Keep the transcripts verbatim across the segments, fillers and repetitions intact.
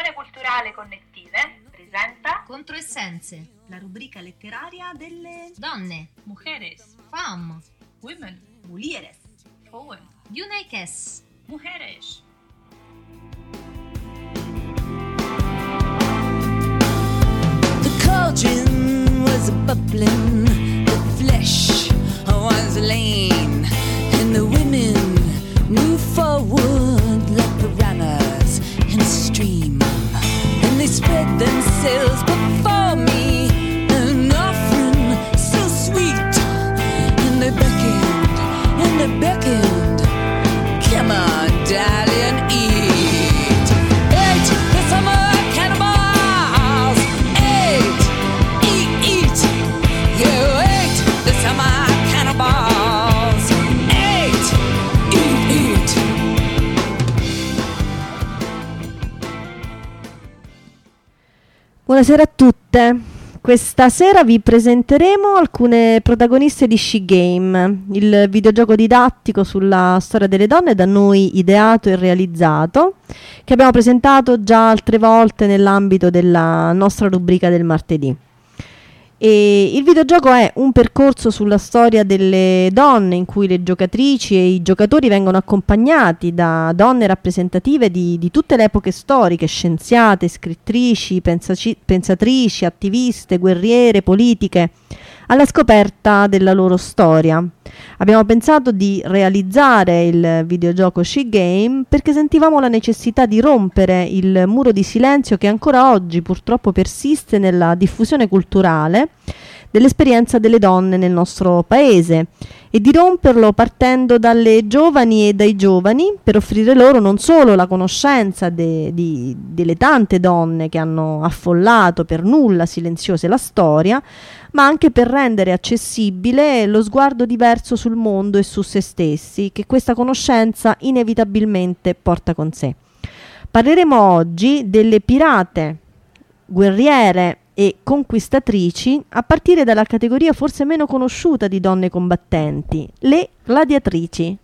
Diffusione culturale connettive presenta Controessenze, la rubrica letteraria delle donne, mujeres, femme, women, mulieres, Frauen, Junekes. mujeres. The cauldron was bubbling, the flesh was lean, and the women moved forward like piranhas in a stream, and they spread themselves before me, an offering so sweet, and they beckoned, and they beckoned, come on, darling, eat, eat the summer cannibals, eat, eat, eat, you eat the summer cannibals, eat, eat, eat. Buonasera a tutte. Questa sera vi presenteremo alcune protagoniste di She Game, il videogioco didattico sulla storia delle donne da noi ideato e realizzato, che abbiamo presentato già altre volte nell'ambito della nostra rubrica del martedì. E il videogioco è un percorso sulla storia delle donne in cui le giocatrici e i giocatori vengono accompagnati da donne rappresentative di, di tutte le epoche storiche, scienziate, scrittrici, pensaci, pensatrici, attiviste, guerriere, politiche, alla scoperta della loro storia. Abbiamo pensato di realizzare il videogioco She Game perché sentivamo la necessità di rompere il muro di silenzio che ancora oggi purtroppo persiste nella diffusione culturale dell'esperienza delle donne nel nostro paese, e di romperlo partendo dalle giovani e dai giovani per offrire loro non solo la conoscenza de, di, delle tante donne che hanno affollato per nulla silenziose la storia, ma anche per rendere accessibile lo sguardo diverso sul mondo e su se stessi che questa conoscenza inevitabilmente porta con sé. Parleremo oggi delle pirate, guerriere e conquistatrici a partire dalla categoria forse meno conosciuta di donne combattenti, le gladiatrici.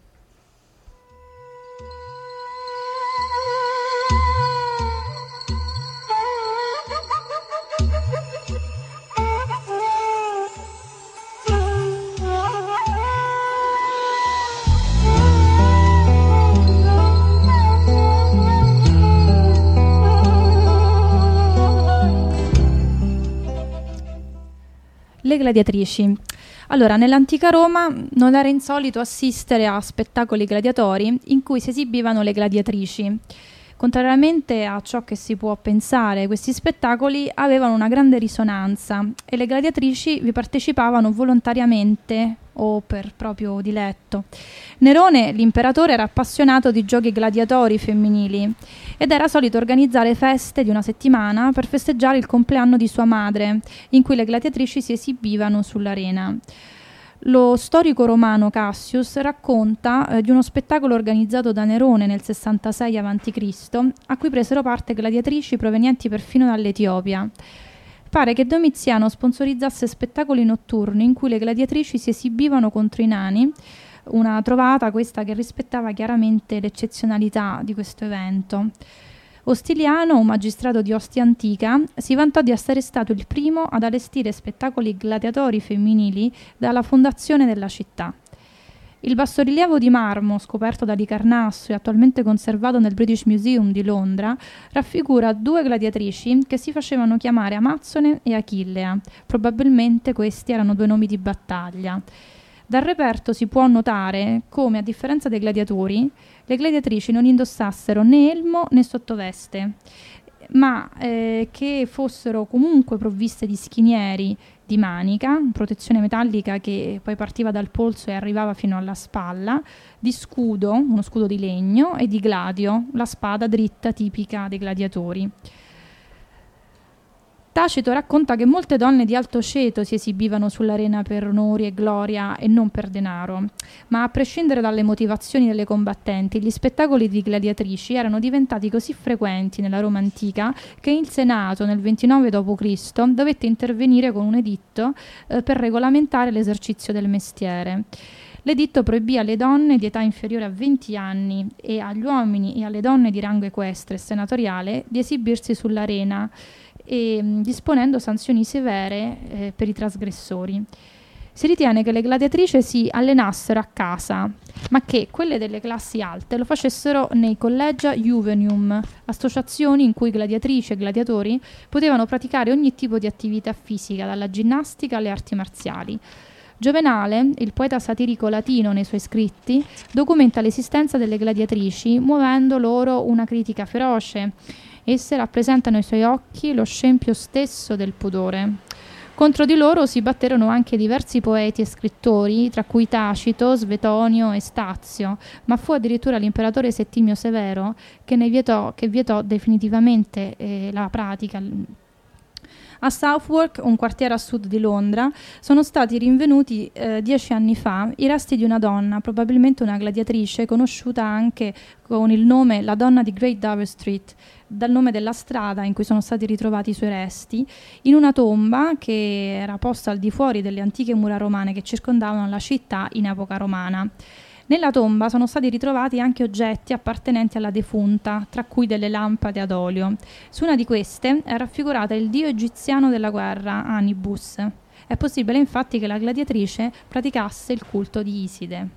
Le gladiatrici. Allora, nell'antica Roma non era insolito assistere a spettacoli gladiatori in cui si esibivano le gladiatrici. Contrariamente a ciò che si può pensare, questi spettacoli avevano una grande risonanza e le gladiatrici vi partecipavano volontariamente o per proprio diletto. Nerone, l'imperatore, era appassionato di giochi gladiatori femminili ed era solito organizzare feste di una settimana per festeggiare il compleanno di sua madre, in cui le gladiatrici si esibivano sull'arena. Lo storico romano Cassius racconta eh, di uno spettacolo organizzato da Nerone nel sessantasei avanti Cristo, a cui presero parte gladiatrici provenienti perfino dall'Etiopia. Pare che Domiziano sponsorizzasse spettacoli notturni in cui le gladiatrici si esibivano contro i nani, una trovata questa che rispettava chiaramente l'eccezionalità di questo evento. Ostiliano, un magistrato di Ostia Antica, si vantò di essere stato il primo ad allestire spettacoli gladiatori femminili dalla fondazione della città. Il bassorilievo di marmo, scoperto da Di Carnasso e attualmente conservato nel British Museum di Londra, raffigura due gladiatrici che si facevano chiamare Amazzone e Achillea. Probabilmente questi erano due nomi di battaglia. Dal reperto si può notare come, a differenza dei gladiatori, le gladiatrici non indossassero né elmo né sottoveste, ma eh, che fossero comunque provviste di schinieri di manica, protezione metallica che poi partiva dal polso e arrivava fino alla spalla, di scudo, uno scudo di legno, e di gladio, la spada dritta tipica dei gladiatori. Tacito racconta che molte donne di alto ceto si esibivano sull'arena per onori e gloria e non per denaro, ma a prescindere dalle motivazioni delle combattenti, gli spettacoli di gladiatrici erano diventati così frequenti nella Roma antica che il Senato nel ventinove dopo Cristo dovette intervenire con un editto eh, per regolamentare l'esercizio del mestiere. L'editto proibì alle donne di età inferiore a venti anni e agli uomini e alle donne di rango equestre e senatoriale di esibirsi sull'arena, e, mh, disponendo sanzioni severe eh, per i trasgressori. Si ritiene che le gladiatrici si allenassero a casa, ma che quelle delle classi alte lo facessero nei collegia juvenium, associazioni in cui gladiatrici e gladiatori potevano praticare ogni tipo di attività fisica, dalla ginnastica alle arti marziali. Giovenale, il poeta satirico latino nei suoi scritti, documenta l'esistenza delle gladiatrici muovendo loro una critica feroce. Esse rappresentano ai suoi occhi lo scempio stesso del pudore. Contro di loro si batterono anche diversi poeti e scrittori, tra cui Tacito, Svetonio e Stazio, ma fu addirittura l'imperatore Settimio Severo che ne vietò, che vietò definitivamente eh, la pratica. A Southwark, un quartiere a sud di Londra, sono stati rinvenuti eh, dieci anni fa i resti di una donna, probabilmente una gladiatrice, conosciuta anche con il nome La donna di Great Dover Street, dal nome della strada in cui sono stati ritrovati i suoi resti, in una tomba che era posta al di fuori delle antiche mura romane che circondavano la città in epoca romana. Nella tomba sono stati ritrovati anche oggetti appartenenti alla defunta, tra cui delle lampade ad olio. Su una di queste è raffigurata il dio egiziano della guerra, Anubis. È possibile infatti che la gladiatrice praticasse il culto di Iside.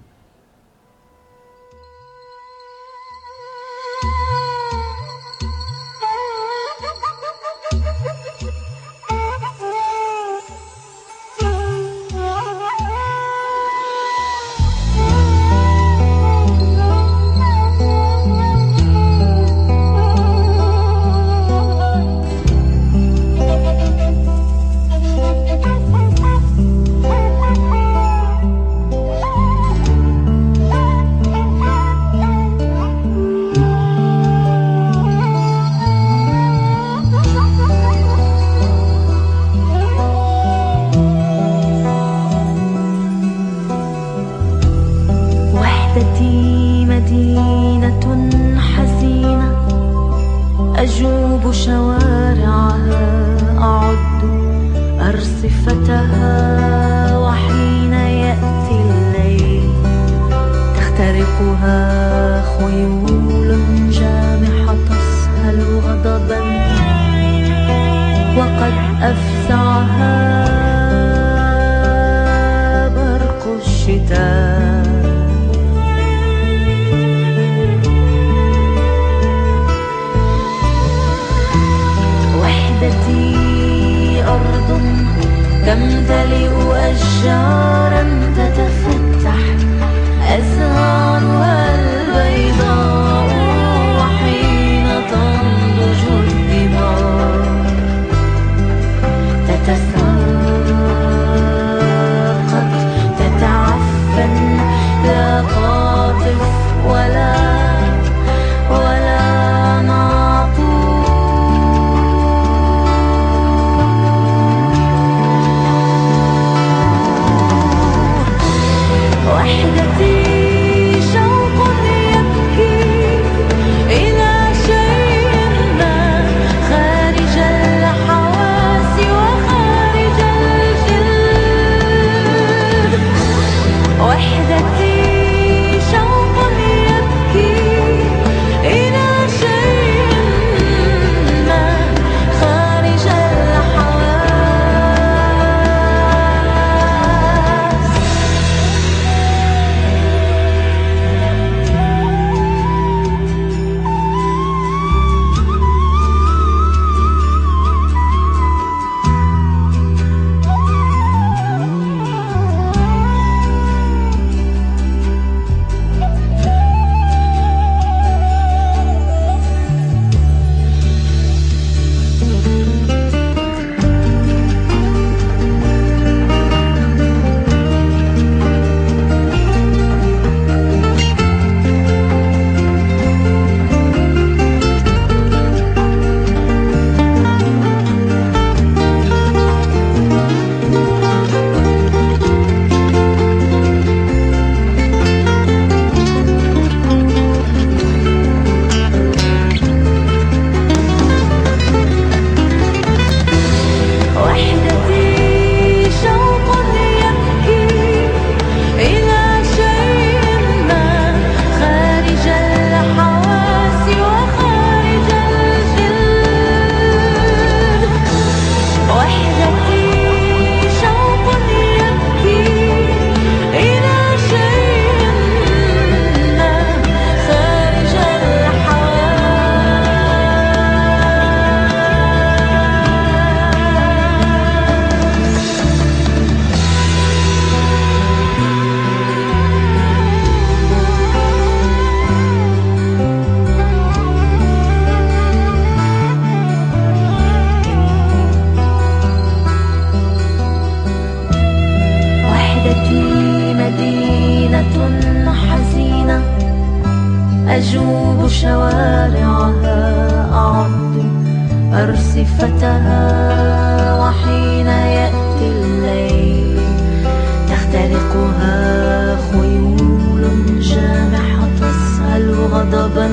أرصفتها وحين يأتي الليل تخترقها خيول جامحة تسهل غضبا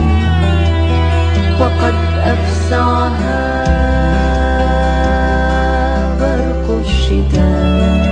وقد أفزعها برق الشتاء.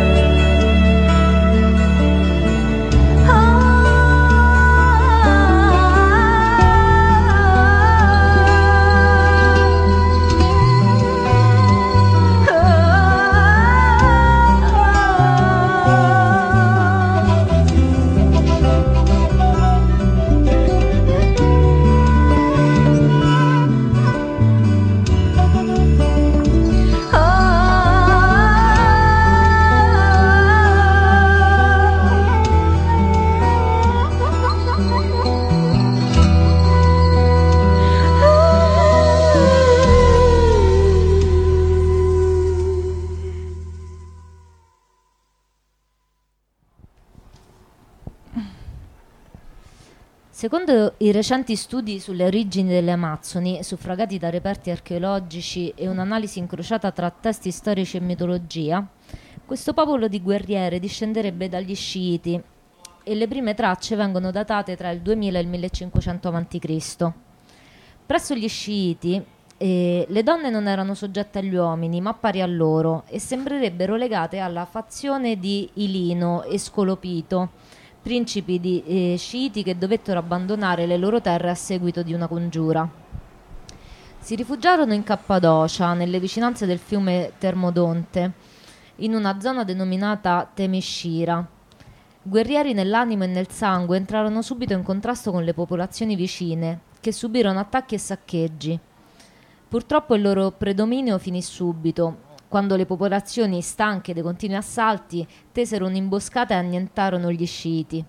Secondo i recenti studi sulle origini delle Amazzoni, suffragati da reperti archeologici e un'analisi incrociata tra testi storici e mitologia, questo popolo di guerriere discenderebbe dagli sciiti e le prime tracce vengono datate tra il duemila e il millecinquecento avanti Cristo. Presso gli sciiti eh, le donne non erano soggette agli uomini, ma pari a loro, e sembrerebbero legate alla fazione di Ilino e Scolopito, principi di eh, sciiti che dovettero abbandonare le loro terre a seguito di una congiura. Si rifugiarono in Cappadocia, nelle vicinanze del fiume Termodonte, in una zona denominata Temiscira. Guerrieri nell'animo e nel sangue, entrarono subito in contrasto con le popolazioni vicine, che subirono attacchi e saccheggi. Purtroppo il loro predominio finì subito, quando le popolazioni, stanche dei continui assalti, tesero un'imboscata e annientarono gli sciiti.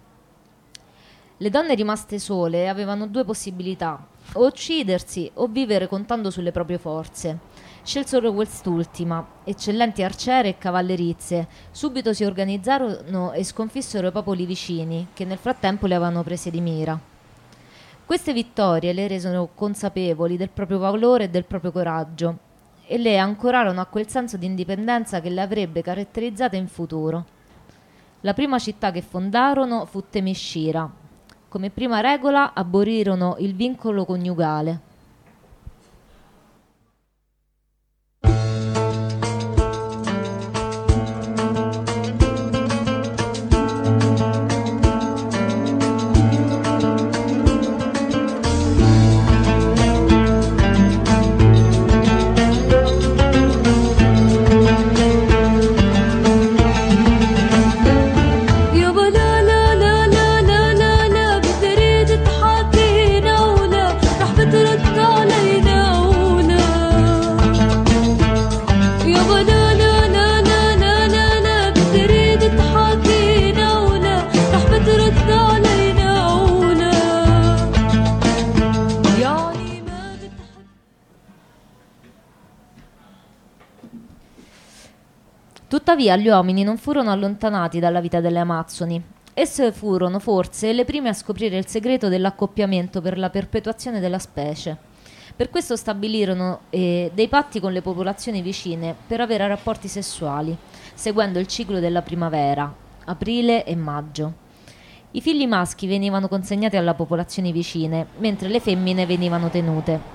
Le donne rimaste sole avevano due possibilità: o uccidersi o vivere contando sulle proprie forze. Scelsero quest'ultima. Eccellenti arciere e cavallerizze, subito si organizzarono e sconfissero i popoli vicini, che nel frattempo le avevano prese di mira. Queste vittorie le resero consapevoli del proprio valore e del proprio coraggio, e le ancorarono a quel senso di indipendenza che le avrebbe caratterizzate in futuro. La prima città che fondarono fu Temiscira. Come prima regola abolirono il vincolo coniugale. Tuttavia gli uomini non furono allontanati dalla vita delle Amazzoni. Esse furono forse le prime a scoprire il segreto dell'accoppiamento per la perpetuazione della specie. Per questo stabilirono eh, dei patti con le popolazioni vicine per avere rapporti sessuali, seguendo il ciclo della primavera, aprile e maggio. I figli maschi venivano consegnati alle popolazioni vicine, mentre le femmine venivano tenute.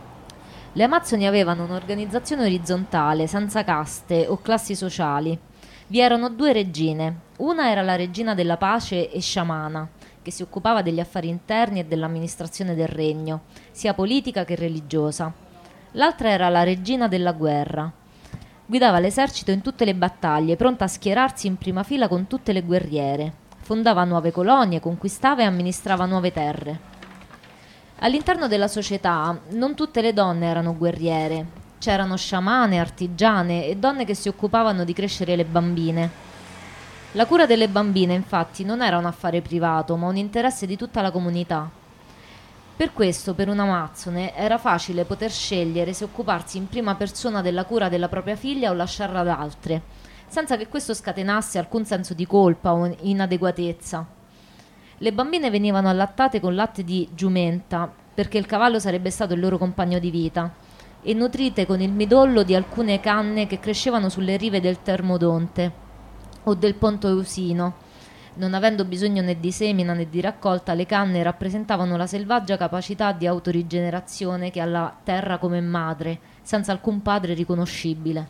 Le Amazzoni avevano un'organizzazione orizzontale, senza caste o classi sociali. Vi erano due regine. Una era la regina della pace e sciamana, che si occupava degli affari interni e dell'amministrazione del regno, sia politica che religiosa. L'altra era la regina della guerra. Guidava l'esercito in tutte le battaglie, pronta a schierarsi in prima fila con tutte le guerriere. Fondava nuove colonie, conquistava e amministrava nuove terre. All'interno della società non tutte le donne erano guerriere. C'erano sciamane, artigiane e donne che si occupavano di crescere le bambine. La cura delle bambine, infatti, non era un affare privato, ma un interesse di tutta la comunità. Per questo, per una Amazzone, era facile poter scegliere se occuparsi in prima persona della cura della propria figlia o lasciarla ad altre, senza che questo scatenasse alcun senso di colpa o inadeguatezza. Le bambine venivano allattate con latte di giumenta, perché il cavallo sarebbe stato il loro compagno di vita, e nutrite con il midollo di alcune canne che crescevano sulle rive del Termodonte o del Ponto Eusino. Non avendo bisogno né di semina né di raccolta, le canne rappresentavano la selvaggia capacità di autorigenerazione che ha la terra come madre, senza alcun padre riconoscibile.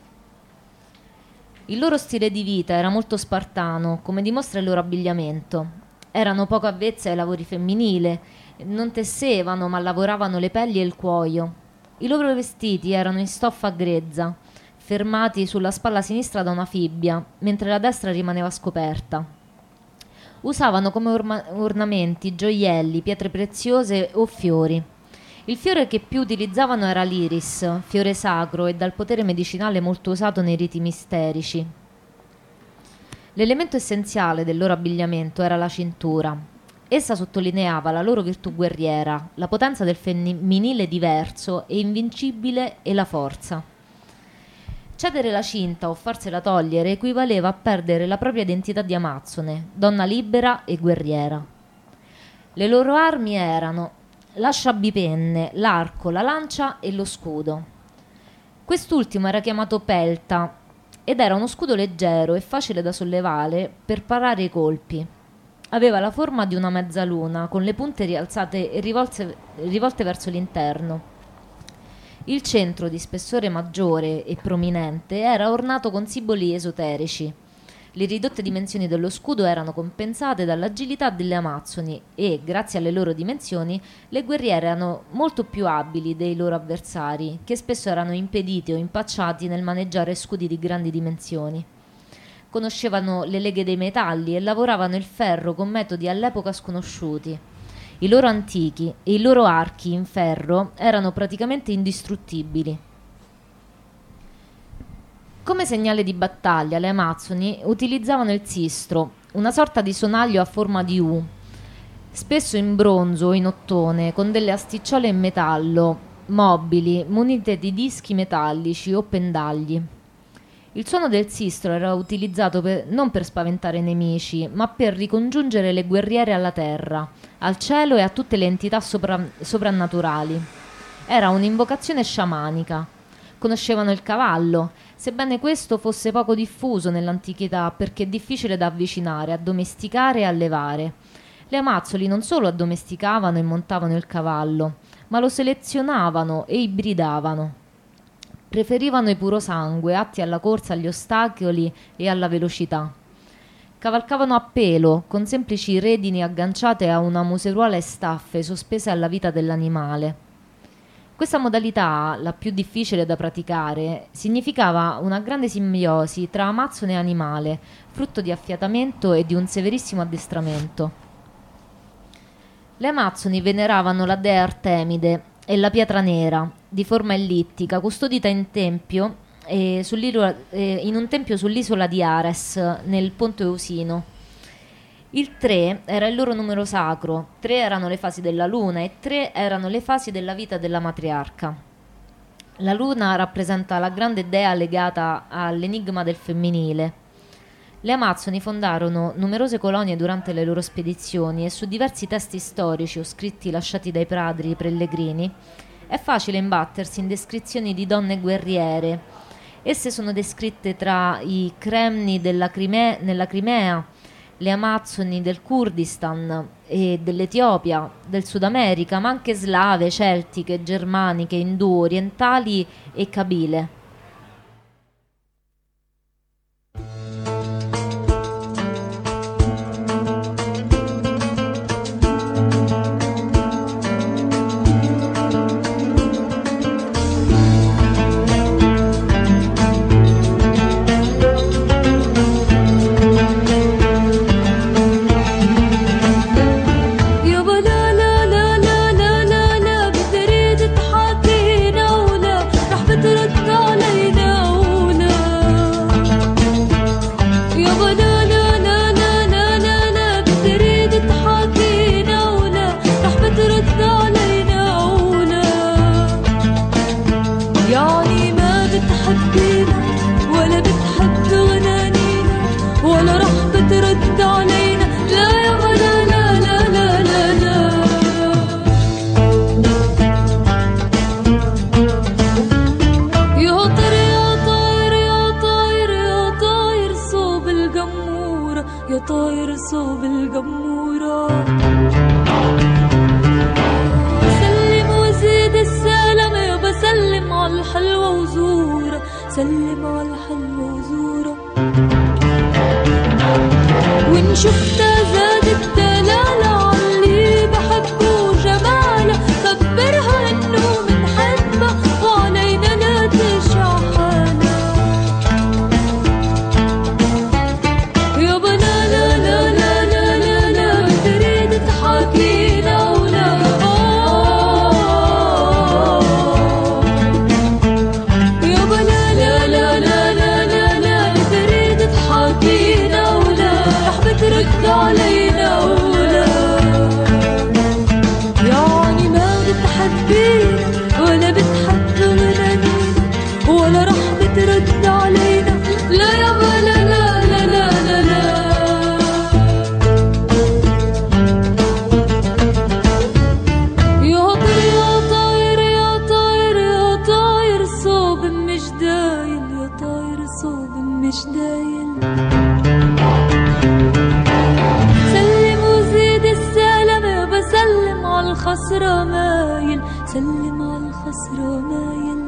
Il loro stile di vita era molto spartano, come dimostra il loro abbigliamento. Erano poco avvezze ai lavori femminili, non tessevano ma lavoravano le pelli e il cuoio. I loro vestiti erano in stoffa grezza, fermati sulla spalla sinistra da una fibbia, mentre la destra rimaneva scoperta. Usavano come orma- ornamenti gioielli, pietre preziose o fiori. Il fiore che più utilizzavano era l'iris, fiore sacro e dal potere medicinale molto usato nei riti misterici. L'elemento essenziale del loro abbigliamento era la cintura. Essa sottolineava la loro virtù guerriera, la potenza del femminile diverso e invincibile e la forza. Cedere la cinta o farsela togliere equivaleva a perdere la propria identità di amazzone, donna libera e guerriera. Le loro armi erano l'asciabipenne, l'arco, la lancia e lo scudo. Quest'ultimo era chiamato pelta ed era uno scudo leggero e facile da sollevare per parare i colpi. Aveva la forma di una mezzaluna con le punte rialzate e rivolte, rivolte verso l'interno. Il centro, di spessore maggiore e prominente, era ornato con simboli esoterici. Le ridotte dimensioni dello scudo erano compensate dall'agilità delle amazzoni e, grazie alle loro dimensioni, le guerriere erano molto più abili dei loro avversari, che spesso erano impediti o impacciati nel maneggiare scudi di grandi dimensioni. Conoscevano le leghe dei metalli e lavoravano il ferro con metodi all'epoca sconosciuti. I loro antichi e i loro archi in ferro erano praticamente indistruttibili. Come segnale di battaglia, le amazzoni utilizzavano il sistro, una sorta di sonaglio a forma di U, spesso in bronzo o in ottone, con delle asticciole in metallo, mobili, munite di dischi metallici o pendagli. Il suono del sistro era utilizzato per, non per spaventare i nemici, ma per ricongiungere le guerriere alla terra, al cielo e a tutte le entità sopra, soprannaturali. Era un'invocazione sciamanica. Conoscevano il cavallo, sebbene questo fosse poco diffuso nell'antichità perché è difficile da avvicinare, addomesticare e allevare. Le amazzoli non solo addomesticavano e montavano il cavallo, ma lo selezionavano e ibridavano. Preferivano i purosangue, atti alla corsa, agli ostacoli e alla velocità. Cavalcavano a pelo, con semplici redini agganciate a una museruola e staffe sospese alla vita dell'animale. Questa modalità, la più difficile da praticare, significava una grande simbiosi tra amazzone e animale, frutto di affiatamento e di un severissimo addestramento. Le amazzoni veneravano la dea Artemide e la pietra nera, di forma ellittica, custodita in tempio eh, eh, in un tempio sull'isola di Ares, nel Ponto Eusino. Il tre era il loro numero sacro, tre erano le fasi della luna e tre erano le fasi della vita della matriarca. La luna rappresenta la grande dea legata all'enigma del femminile. Le amazzoni fondarono numerose colonie durante le loro spedizioni e su diversi testi storici o scritti lasciati dai padri pellegrini è facile imbattersi in descrizioni di donne guerriere. Esse sono descritte tra i Cremni della Crimea, nella Crimea, le amazzoni del Kurdistan e dell'Etiopia, del Sud America, ma anche slave, celtiche, germaniche, indù, orientali e kabile. صوب الجمورة. سلم وزيد السلام يابا سلم على الحلوة وزورة، سلم على الحلوة وزورة. وإن شفتها زادت دلالة عاللي بحبه وجمالة، خبرها إنه منحبها وعلينا لا تشع حالة. يابا لا لا لا لا لا لا لا تريد تحاكينا ولا يابا لا لا لا لا لا لا لا تريد تحاكينا ولا رح بترد علينا ولا يعني ما بتحبينا ولا بتحب غنانينا ولا رح بترد علينا. لا يابا لا لا لا لا لا لا. يا طير يا طاير يا طاير يا طاير صوب مش دايل، يا طاير صوب مش دايل. سلم وزيد السلام يابا سلم على الخسرة مايل، سلم على الخسرة مايل.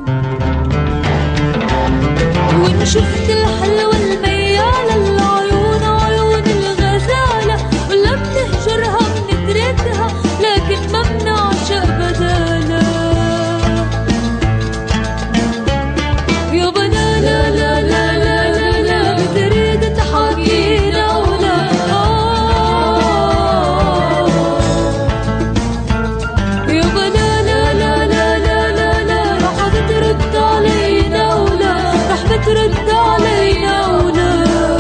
وإن شفت الحلوة الميالة العيون عيون الغزالة ولا بتهجرها بنتركها لكن ما بنعشق بدالة. يابا لا لا لا لا لا لا لا بتريد تحاكينا ولا يابا لا لا لا لا لا لا لا رح بترد علينا ولا رح بترد علينا ولا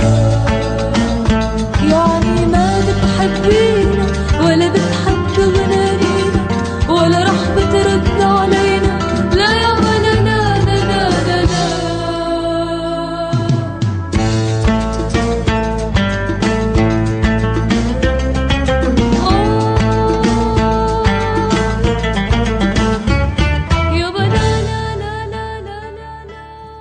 يعني ما بتحبينا ولا بتحب غنانينا ولا رح بترد علينا. لا يابا لا لا لا لا لا لا. يابا لا لا لا لا لا لا.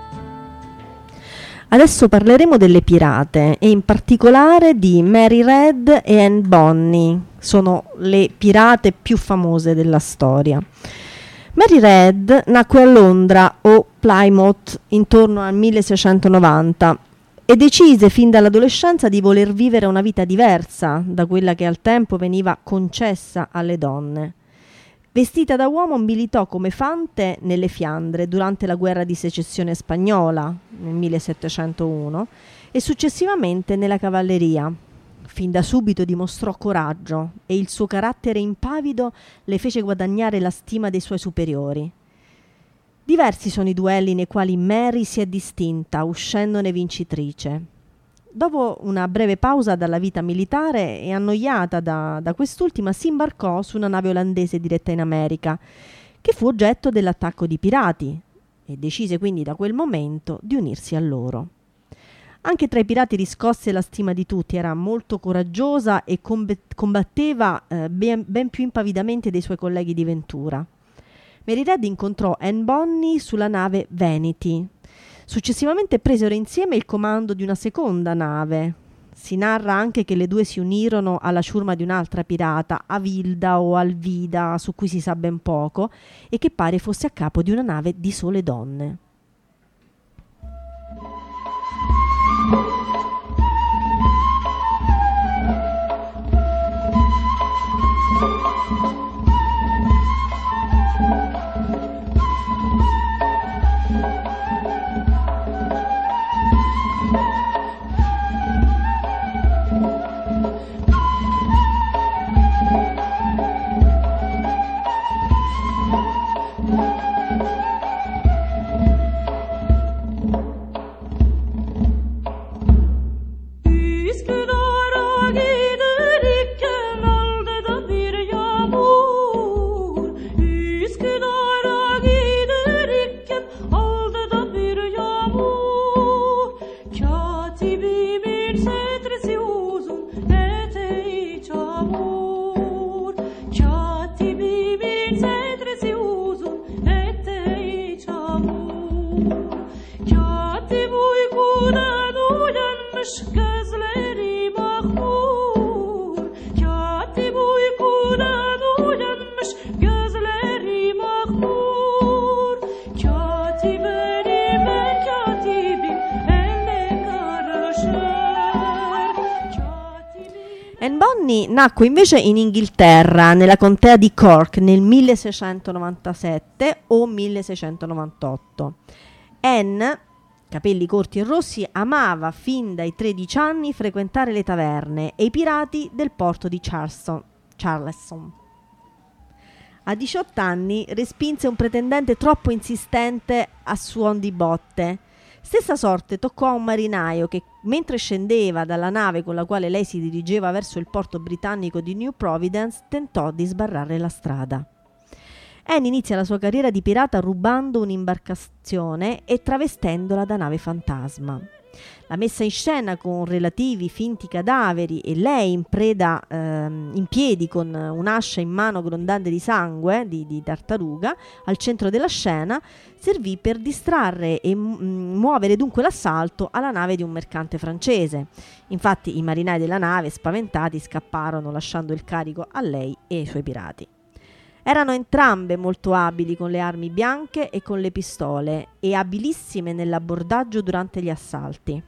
Adesso parleremo delle pirate e in particolare di Mary Red e Anne Bonny. Sono le pirate più famose della storia. Mary Red nacque a Londra o Plymouth intorno al milleseicentonovanta e decise fin dall'adolescenza di voler vivere una vita diversa da quella che al tempo veniva concessa alle donne. Vestita da uomo militò come fante nelle Fiandre durante la guerra di secessione spagnola nel millesettecentouno e successivamente nella cavalleria. Fin da subito dimostrò coraggio e il suo carattere impavido le fece guadagnare la stima dei suoi superiori. Diversi sono i duelli nei quali Mary si è distinta, uscendone vincitrice. Dopo una breve pausa dalla vita militare e annoiata da, da quest'ultima, si imbarcò su una nave olandese diretta in America, che fu oggetto dell'attacco di pirati, e decise quindi da quel momento di unirsi a loro. Anche tra i pirati riscosse la stima di tutti, era molto coraggiosa e combatteva eh, ben, ben più impavidamente dei suoi colleghi di ventura. Mary Red incontrò Anne Bonny sulla nave Vanity. Successivamente presero insieme il comando di una seconda nave. Si narra anche che le due si unirono alla ciurma di un'altra pirata, Avilda o Alvida, su cui si sa ben poco, e che pare fosse a capo di una nave di sole donne. Gözleri mahmur Anne Bonny nacque invece in Inghilterra, nella contea di Cork, nel milleseicentonovantasette o milleseicentonovantotto. Anne, capelli corti e rossi, amava fin dai tredici anni frequentare le taverne e i pirati del porto di Charleston. Charleston. A diciotto anni respinse un pretendente troppo insistente a suon di botte. Stessa sorte toccò a un marinaio che, mentre scendeva dalla nave con la quale lei si dirigeva verso il porto britannico di New Providence, tentò di sbarrare la strada. Anne inizia la sua carriera di pirata rubando un'imbarcazione e travestendola da nave fantasma. La messa in scena con relativi finti cadaveri e lei in preda ehm, in piedi con un'ascia in mano grondante di sangue di, di tartaruga al centro della scena servì per distrarre e m- muovere dunque l'assalto alla nave di un mercante francese. Infatti i marinai della nave, spaventati, scapparono lasciando il carico a lei e ai suoi pirati. Erano entrambe molto abili con le armi bianche e con le pistole e abilissime nell'abbordaggio durante gli assalti.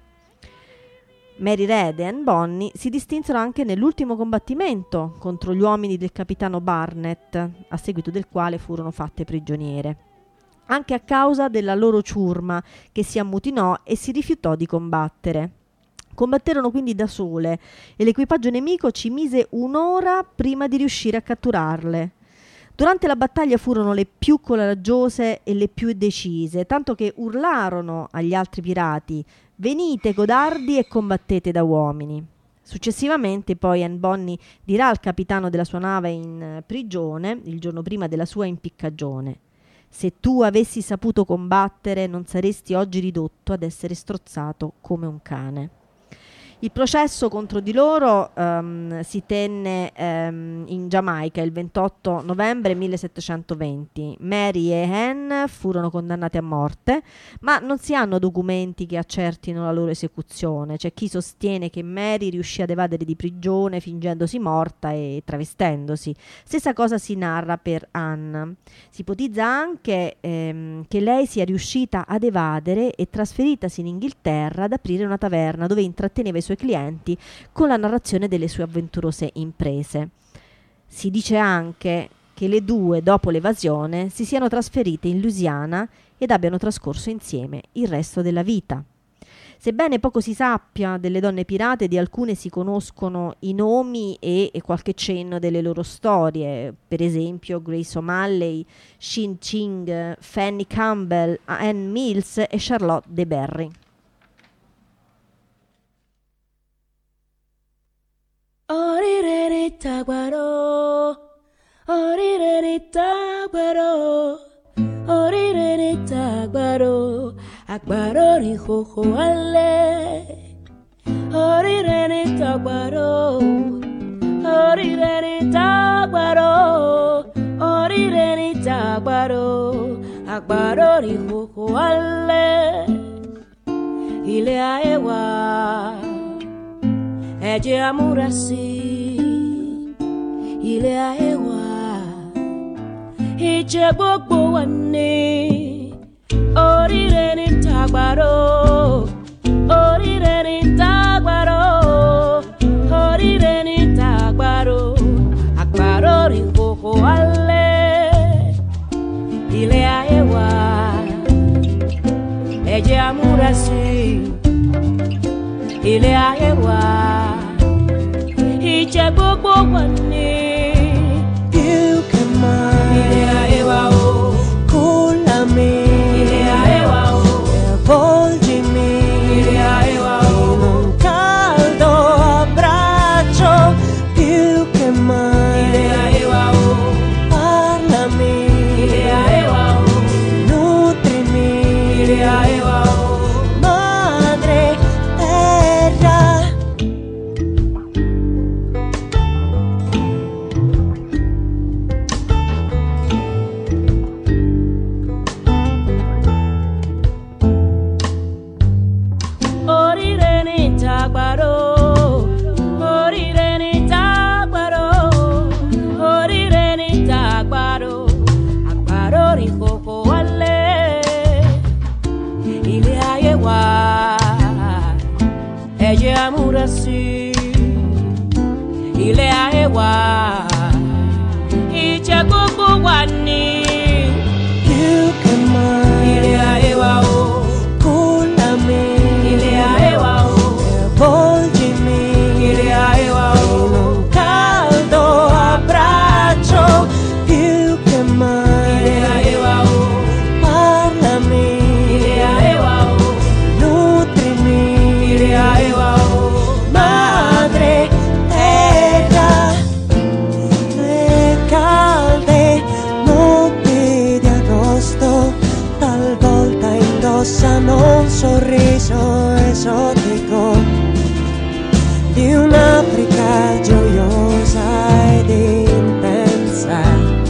Mary Read e Anne Bonny si distinsero anche nell'ultimo combattimento contro gli uomini del capitano Barnett, a seguito del quale furono fatte prigioniere, anche a causa della loro ciurma che si ammutinò e si rifiutò di combattere. Combatterono quindi da sole e l'equipaggio nemico ci mise un'ora prima di riuscire a catturarle. Durante la battaglia furono le più coraggiose e le più decise, tanto che urlarono agli altri pirati: «Venite, codardi, e combattete da uomini». Successivamente poi Anne Bonny dirà al capitano della sua nave in prigione, il giorno prima della sua impiccagione: «Se tu avessi saputo combattere, non saresti oggi ridotto ad essere strozzato come un cane». Il processo contro di loro um, si tenne um, in Giamaica il ventotto novembre millesettecentoventi. Mary e Anne furono condannate a morte, ma non si hanno documenti che accertino la loro esecuzione. C'è chi sostiene che Mary riuscì ad evadere di prigione fingendosi morta e travestendosi. Stessa cosa si narra per Anne. Si ipotizza anche ehm, che lei sia riuscita ad evadere e trasferitasi in Inghilterra ad aprire una taverna dove intratteneva i suoi clienti con la narrazione delle sue avventurose imprese. Si dice anche che le due, dopo l'evasione, si siano trasferite in Louisiana ed abbiano trascorso insieme il resto della vita. Sebbene poco si sappia delle donne pirate, di alcune si conoscono i nomi e, e qualche cenno delle loro storie, per esempio Grace O'Malley, Shin Ching, Fanny Campbell, Anne Mills e Charlotte de Berry. Orirere tagbaro, orirere tagbaro, orirere tagbaro, agbaro ri jojo ale. Orirere tagbaro, orirere tagbaro, orirere tagbaro, agbaro ri jojo ale. Ile aewa. Eje amurasi ilé ayé wa ìjẹ gbogbo wa ní oríire ní tàgbàrò oríire ní tàgbàrò oríire ní tàgbàrò àgbàrò rí kòkò alẹ́ ilé ayé wa ẹjẹ amúrasí ilé ayé wa. Ìjẹ gbogbo wa ní you can mind ilé ayé wa o kúlà mi ilé ayé wa o avvolgimi ilé ayé wa o in un caldo abbraccio you can mind ilé ayé wa o parlami ilé ayé wa o nutrimi ilé ayé wa o madre terra. ewa Iche bubu wani You can mind Ile ewa o Kulami Ile ewa o Volgimi Ile ewa o In un caldo abbraccio You can mind Ile ewa o Parlami Ile ewa o Nutrimi Ile ewa o Madre terra le calde notti di agosto talvolta indossano un sorriso esotico di un'Africa gioiosa ed intensa,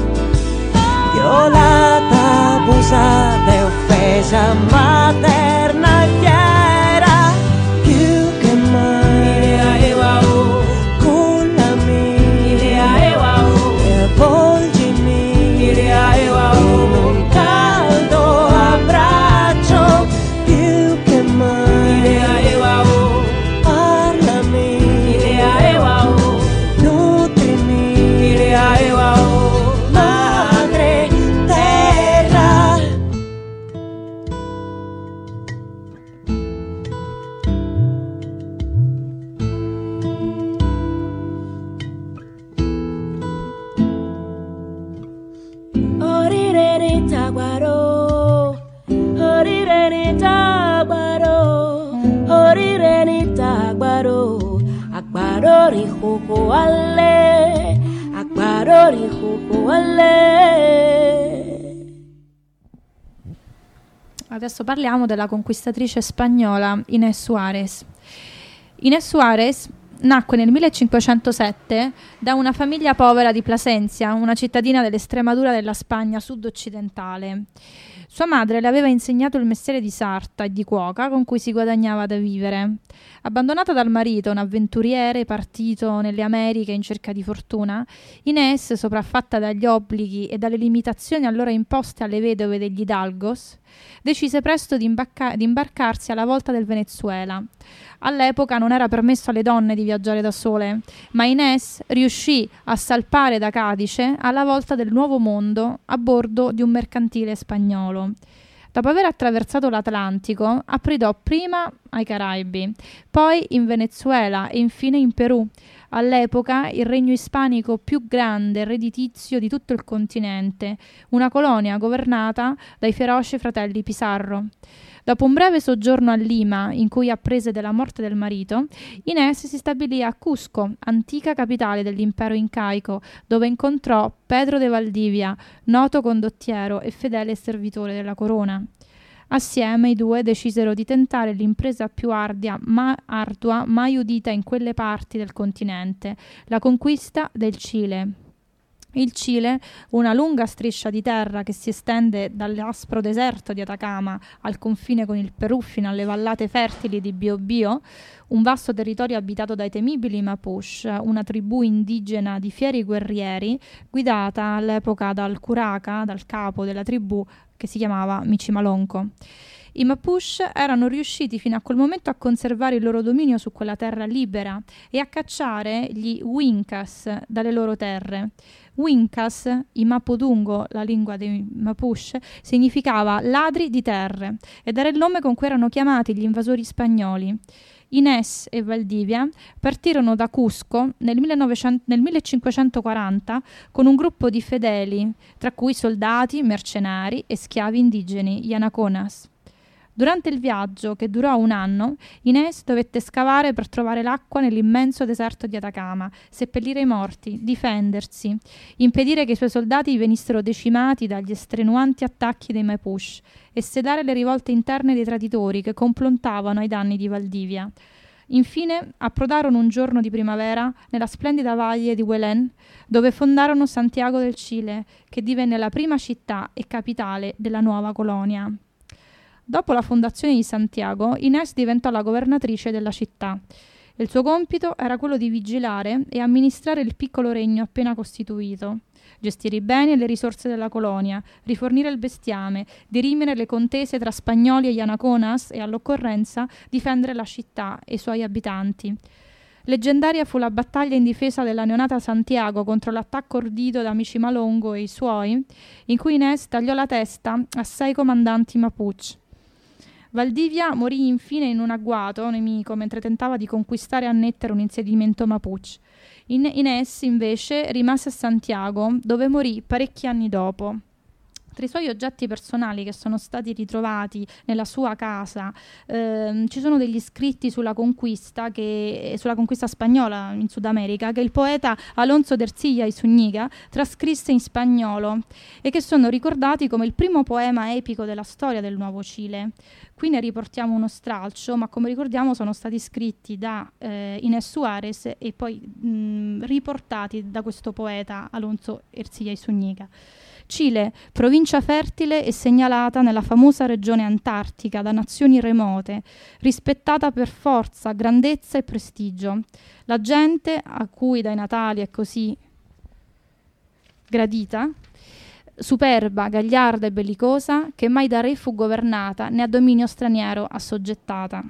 violata, abusata e offesa, materna e fiera, più che mai ewa o cullami ewa o e avvolgimi ewa o in un caldo abbraccio, più che mai ewa o parlami ewa o nutrimi ewa o madre terra. Orire taguaro, orire taguaro, orire taguaro, agbaro rijuko alle, agbaro rijuko alle. Adesso parliamo della conquistatrice spagnola Inés Suárez. Inés Suárez nacque nel millecinquecentosette da una famiglia povera di Plasencia, una cittadina dell'Estremadura della Spagna sud-occidentale. Sua madre le aveva insegnato il mestiere di sarta e di cuoca con cui si guadagnava da vivere. Abbandonata dal marito, un avventuriere partito nelle Americhe in cerca di fortuna, Inés, sopraffatta dagli obblighi e dalle limitazioni allora imposte alle vedove degli Hidalgos, decise presto di, imbacca- di imbarcarsi alla volta del Venezuela. All'epoca non era permesso alle donne di viaggiare da sole, ma Inés riuscì a salpare da Cadice alla volta del Nuovo Mondo a bordo di un mercantile spagnolo. Dopo aver attraversato l'Atlantico, approdò prima ai Caraibi, poi in Venezuela e infine in Perù, all'epoca il regno ispanico più grande e redditizio di tutto il continente, una colonia governata dai feroci fratelli Pizarro. Dopo un breve soggiorno a Lima, in cui apprese della morte del marito, Inés si stabilì a Cusco, antica capitale dell'impero incaico, dove incontrò Pedro de Valdivia, noto condottiero e fedele servitore della corona. Assieme i due decisero di tentare l'impresa più ardua, ma ardua mai udita in quelle parti del continente, la conquista del Cile. Il Cile, una lunga striscia di terra che si estende dall'aspro deserto di Atacama al confine con il Perù fino alle vallate fertili di Biobío, un vasto territorio abitato dai temibili Mapuche, una tribù indigena di fieri guerrieri guidata all'epoca dal curaca, dal capo della tribù che si chiamava Michimalonco. I Mapuche erano riusciti fino a quel momento a conservare il loro dominio su quella terra libera e a cacciare gli Wincas dalle loro terre. Wincas, in Mapudungo, la lingua dei Mapuche, significava ladri di terre ed era il nome con cui erano chiamati gli invasori spagnoli. Inés e Valdivia partirono da Cusco nel, millenovecento, nel millecinquecentoquaranta con un gruppo di fedeli, tra cui soldati, mercenari e schiavi indigeni, Yanaconas. Durante il viaggio, che durò un anno, Inés dovette scavare per trovare l'acqua nell'immenso deserto di Atacama, seppellire i morti, difendersi, impedire che i suoi soldati venissero decimati dagli estenuanti attacchi dei Mapuche e sedare le rivolte interne dei traditori che complottavano ai danni di Valdivia. Infine approdarono un giorno di primavera nella splendida valle di Huelén, dove fondarono Santiago del Cile, che divenne la prima città e capitale della nuova colonia. Dopo la fondazione di Santiago, Inés diventò la governatrice della città. Il suo compito era quello di vigilare e amministrare il piccolo regno appena costituito, gestire i beni e le risorse della colonia, rifornire il bestiame, dirimere le contese tra spagnoli e Yanaconas e, all'occorrenza, difendere la città e i suoi abitanti. Leggendaria fu la battaglia in difesa della neonata Santiago contro l'attacco ordito da amici Malongo e i suoi, in cui Inés tagliò la testa a sei comandanti Mapuche. Valdivia morì infine in un agguato nemico mentre tentava di conquistare e annettere un insediamento Mapuche. In- Inés invece rimase a Santiago, dove morì parecchi anni dopo. Tra i suoi oggetti personali che sono stati ritrovati nella sua casa ehm, ci sono degli scritti sulla conquista, che, sulla conquista spagnola in Sud America che il poeta Alonso de Ercilla y Zúñiga trascrisse in spagnolo e che sono ricordati come il primo poema epico della storia del Nuovo Cile. Qui ne riportiamo uno stralcio, ma come ricordiamo sono stati scritti da eh, Inés Suárez e poi mh, riportati da questo poeta Alonso Ercilla y Zúñiga. Cile, provincia fertile e segnalata nella famosa regione antartica da nazioni remote, rispettata per forza, grandezza e prestigio. La gente, a cui dai natali è così gradita, superba, gagliarda e bellicosa, che mai da re fu governata, né a dominio straniero assoggettata.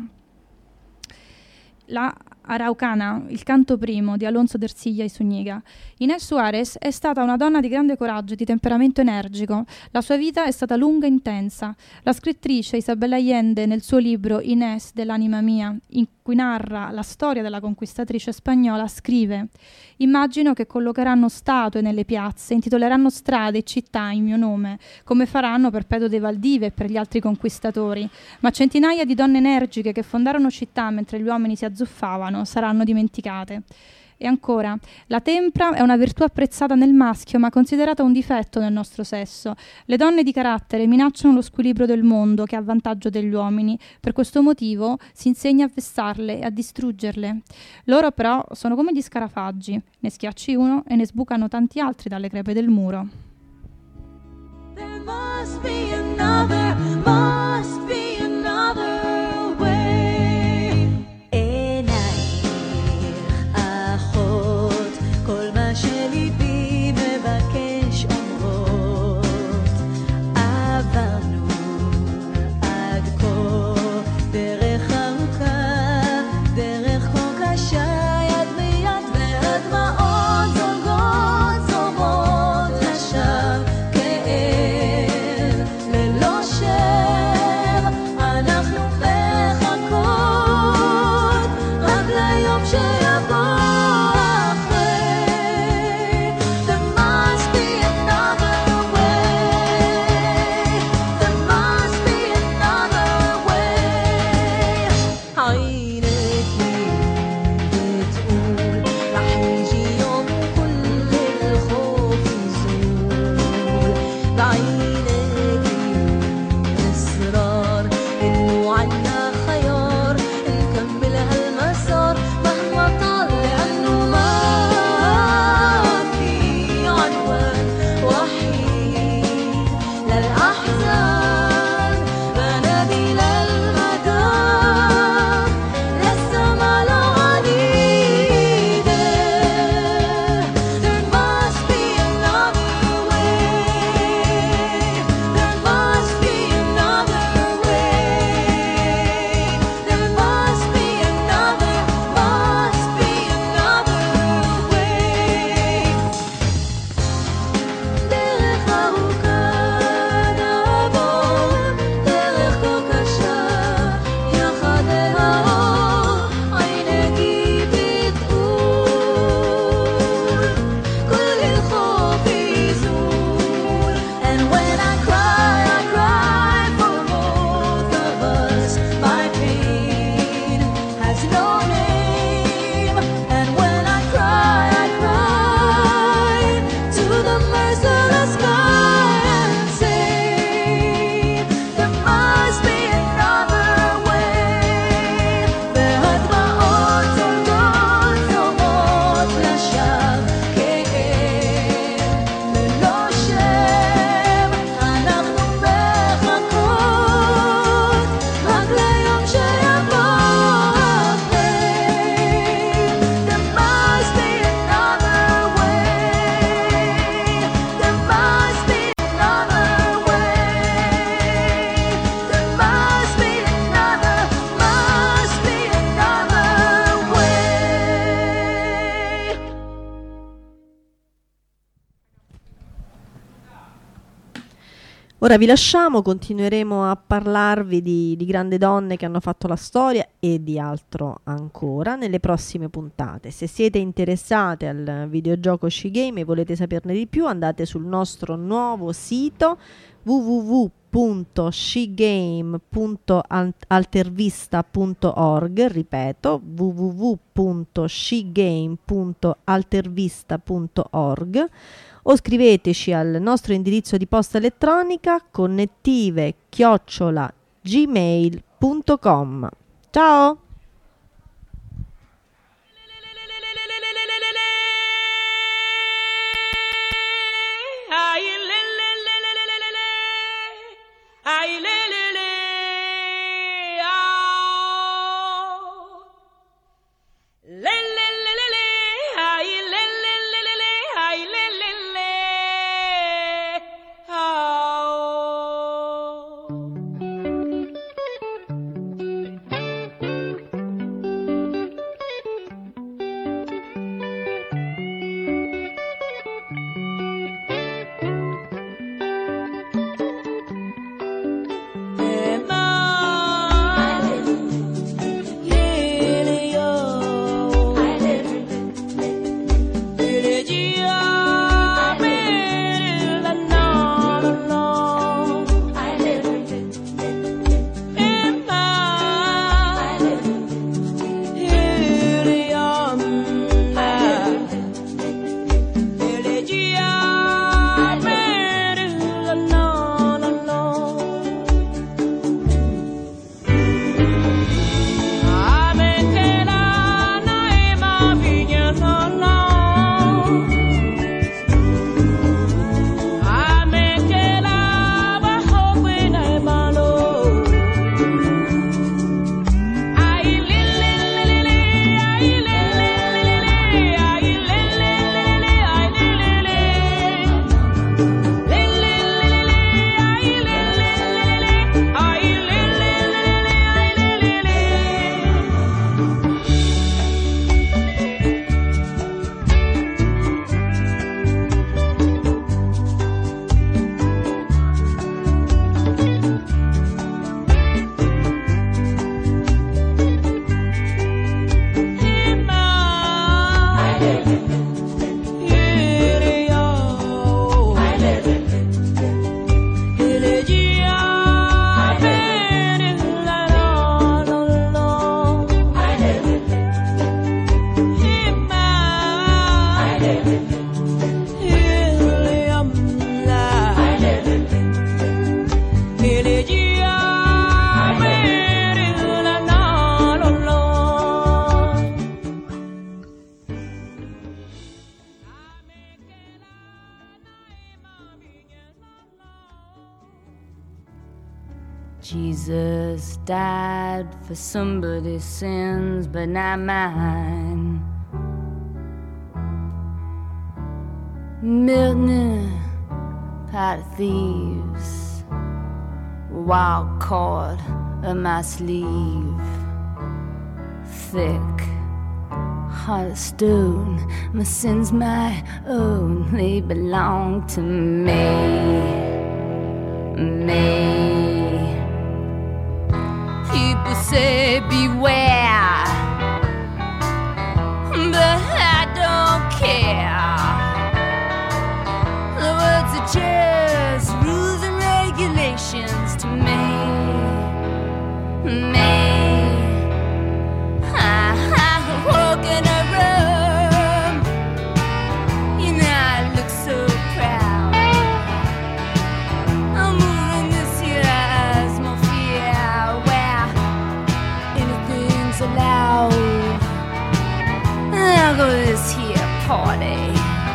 La Araucana, il canto primo di Alonso de Ercilla y Zúñiga. Inés Suárez è stata una donna di grande coraggio e di temperamento energico. La sua vita è stata lunga e intensa. La scrittrice Isabel Allende, nel suo libro Inés dell'anima mia, in cui narra la storia della conquistatrice spagnola, scrive: «Immagino che collocheranno statue nelle piazze, intitoleranno strade e città in mio nome, come faranno per Pedro de Valdivia e per gli altri conquistatori, ma centinaia di donne energiche che fondarono città mentre gli uomini si azzuffavano saranno dimenticate». E ancora, la tempra è una virtù apprezzata nel maschio ma considerata un difetto nel nostro sesso. Le donne di carattere minacciano lo squilibrio del mondo che è a vantaggio degli uomini. Per questo motivo si insegna a vessarle e a distruggerle. Loro però sono come gli scarafaggi, ne schiacci uno e ne sbucano tanti altri dalle crepe del muro. There must be another, must be another way. עינייך אחות, כל מה שליבי מבקש אומרות. עברנו עד כה דרך ארוכה, דרך כה קשה, יד ביד והדמעות זולגות זורמות לשווא. ללא שם Ora vi lasciamo, continueremo a parlarvi di, di grandi donne che hanno fatto la storia e di altro ancora nelle prossime puntate. Se siete interessate al videogioco Shigame e volete saperne di più, andate sul nostro nuovo sito w w w punto shigame punto altervista punto org, ripeto w w w punto shigame punto altervista punto org, o scriveteci al nostro indirizzo di posta elettronica connettive chiocciola gmail punto com. Ciao! Jesus died for somebody's sins, but not mine. Milton, pot of thieves, wild cord of my sleeve, thick heart of stone. My sins my own, they belong to me, me. People say beware, but I don't care. The words are just rules and regulations to me, me. I, I walk in a room, you know I look so proud. I'm moving this here atmosphere where anything's allowed. I'll go to this here party,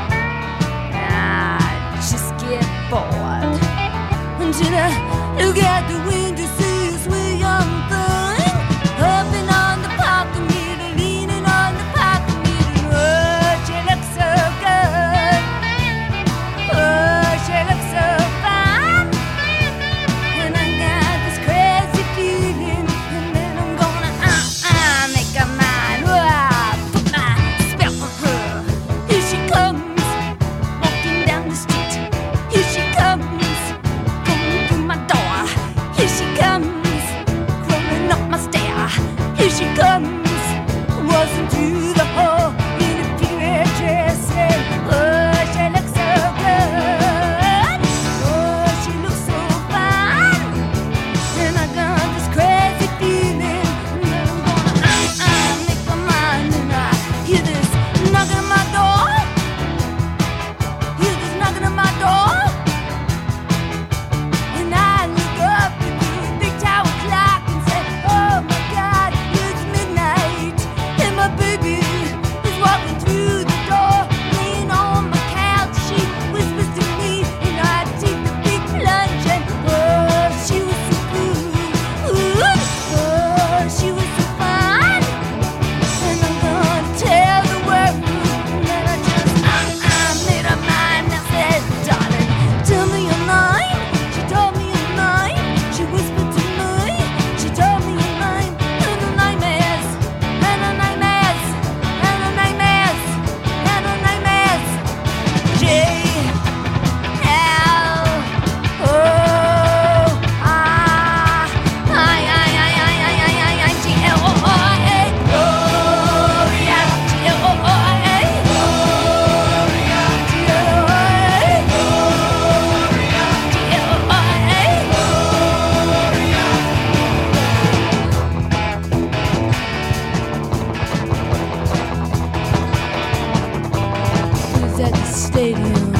I just get bored until I look out the window, see a sweet young thing hopping on the parking meter, leaning on the parking meter. Oh, she looks so good, oh, she looks so fine, and I got this crazy feeling, and then I'm gonna uh-uh make her mine. Oh, put my spell on her. Here she comes, walking down the street. Here she comes, going she comes, wasn't through the hall in a period dress. And oh, she looks so good. Oh, she looks so fine. And I got this crazy feeling that I'm gonna uh, uh, make my mind. And I hear this knocking at my door. Hear this knocking at my door. And I look up at the big tower clock and say, oh my God, it's midnight. And my baby is walking through the door. Laying on my couch, she whispers to me, and I take the big plunge. And oh, she was so good. Oh, she was so fine. And I'm gonna tell the world that I just uh, uh, made up mind. I said, darling, tell me your name. She told me her name. She whispered to me. She told me her name. And her name is. And her name is. And her name is. And her name is J L O I I I I I I I I G L O I A. Gloria. G L O I A. Gloria. G L O I A. Gloria. G L O I A. Gloria. Was at the stadium